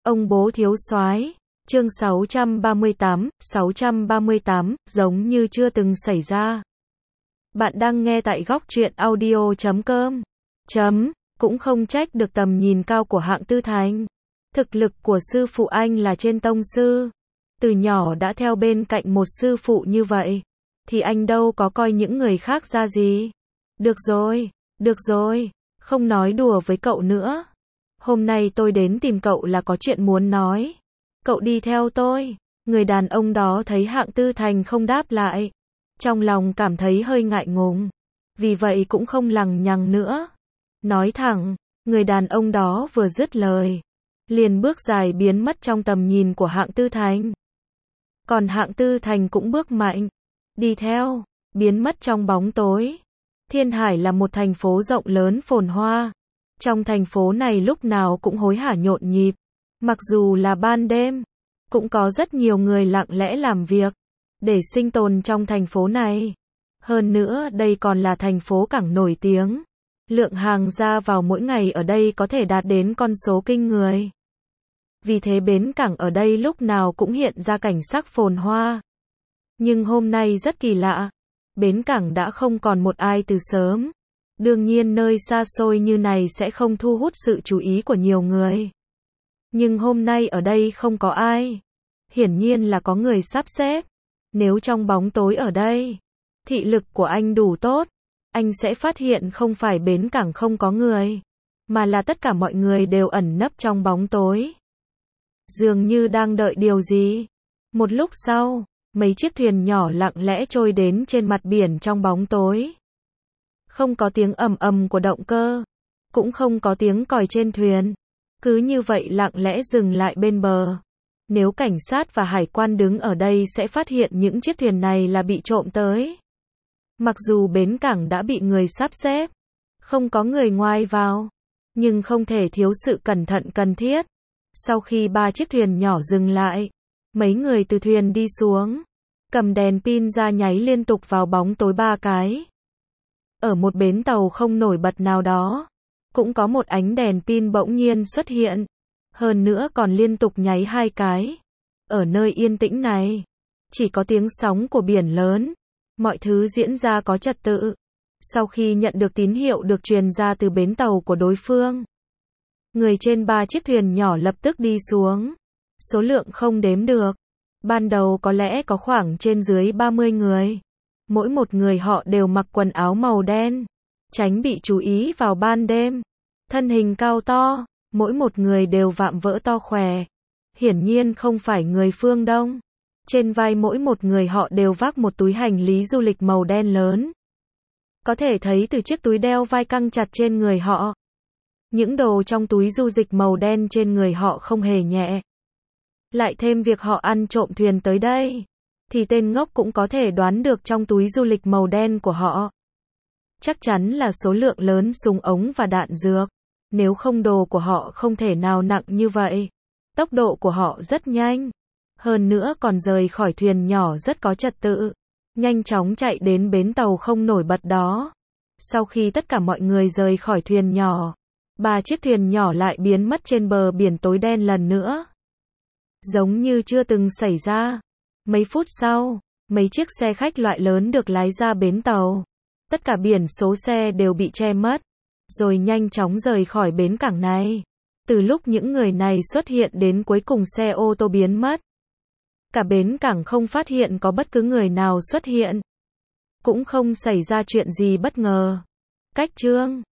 Ông bố thiếu soái, chương 638, giống như chưa từng xảy ra. Bạn đang nghe tại góc truyện audio.com. Cũng không trách được tầm nhìn cao của Hạng Tư Thành. Thực lực của sư phụ anh là trên tông sư. Từ nhỏ đã theo bên cạnh một sư phụ như vậy. Thì anh đâu có coi những người khác ra gì. Được rồi, không nói đùa với cậu nữa. Hôm nay tôi đến tìm cậu là có chuyện muốn nói. Cậu đi theo tôi. Người đàn ông đó thấy Hạng Tư Thành không đáp lại. Trong lòng cảm thấy hơi ngại ngùng. Vì vậy cũng không lằng nhằng nữa. Nói thẳng, người đàn ông đó vừa dứt lời. Liền bước dài biến mất trong tầm nhìn của Hạng Tư Thành. Còn Hạng Tư Thành cũng bước mạnh. Đi theo, biến mất trong bóng tối. Thiên Hải là một thành phố rộng lớn phồn hoa. Trong thành phố này lúc nào cũng hối hả nhộn nhịp. Mặc dù là ban đêm, cũng có rất nhiều người lặng lẽ làm việc để sinh tồn trong thành phố này. Hơn nữa đây còn là thành phố cảng nổi tiếng. Lượng hàng ra vào mỗi ngày ở đây có thể đạt đến con số kinh người. Vì thế bến cảng ở đây lúc nào cũng hiện ra cảnh sắc phồn hoa. Nhưng hôm nay rất kỳ lạ. Bến cảng đã không còn một ai từ sớm. Đương nhiên nơi xa xôi như này sẽ không thu hút sự chú ý của nhiều người. Nhưng hôm nay ở đây không có ai. Hiển nhiên là có người sắp xếp. Nếu trong bóng tối ở đây, thị lực của anh đủ tốt, anh sẽ phát hiện không phải bến cảng không có người, mà là tất cả mọi người đều ẩn nấp trong bóng tối. Dường như đang đợi điều gì. Một lúc sau, mấy chiếc thuyền nhỏ lặng lẽ trôi đến trên mặt biển trong bóng tối. Không có tiếng ầm ầm của động cơ, cũng không có tiếng còi trên thuyền. Cứ như vậy lặng lẽ dừng lại bên bờ. Nếu cảnh sát và hải quan đứng ở đây sẽ phát hiện những chiếc thuyền này là bị trộm tới. Mặc dù bến cảng đã bị người sắp xếp, không có người ngoài vào, nhưng không thể thiếu sự cẩn thận cần thiết. Sau khi 3 chiếc thuyền nhỏ dừng lại, mấy người từ thuyền đi xuống, cầm đèn pin ra nháy liên tục vào bóng tối 3 cái. Ở một bến tàu không nổi bật nào đó, cũng có một ánh đèn pin bỗng nhiên xuất hiện. Hơn nữa còn liên tục nháy 2 cái. Ở nơi yên tĩnh này, chỉ có tiếng sóng của biển lớn. Mọi thứ diễn ra có trật tự. Sau khi nhận được tín hiệu được truyền ra từ bến tàu của đối phương, người trên 3 chiếc thuyền nhỏ lập tức đi xuống. Số lượng không đếm được. Ban đầu có lẽ có khoảng trên dưới 30 người. Mỗi một người họ đều mặc quần áo màu đen, tránh bị chú ý vào ban đêm. Thân hình cao to, mỗi một người đều vạm vỡ to khỏe. Hiển nhiên không phải người phương Đông. Trên vai mỗi một người họ đều vác một túi hành lý du lịch màu đen lớn. Có thể thấy từ chiếc túi đeo vai căng chặt trên người họ. Những đồ trong túi du lịch màu đen trên người họ không hề nhẹ. Lại thêm việc họ ăn trộm thuyền tới đây, thì tên ngốc cũng có thể đoán được trong túi du lịch màu đen của họ chắc chắn là số lượng lớn súng ống và đạn dược. Nếu không đồ của họ không thể nào nặng như vậy. Tốc độ của họ rất nhanh. Hơn nữa còn rời khỏi thuyền nhỏ rất có trật tự. Nhanh chóng chạy đến bến tàu không nổi bật đó. Sau khi tất cả mọi người rời khỏi thuyền nhỏ, 3 chiếc thuyền nhỏ lại biến mất trên bờ biển tối đen lần nữa. Giống như chưa từng xảy ra. Mấy phút sau, mấy chiếc xe khách loại lớn được lái ra bến tàu. Tất cả biển số xe đều bị che mất, rồi nhanh chóng rời khỏi bến cảng này. Từ lúc những người này xuất hiện đến cuối cùng xe ô tô biến mất. Cả bến cảng không phát hiện có bất cứ người nào xuất hiện. Cũng không xảy ra chuyện gì bất ngờ. Cách chương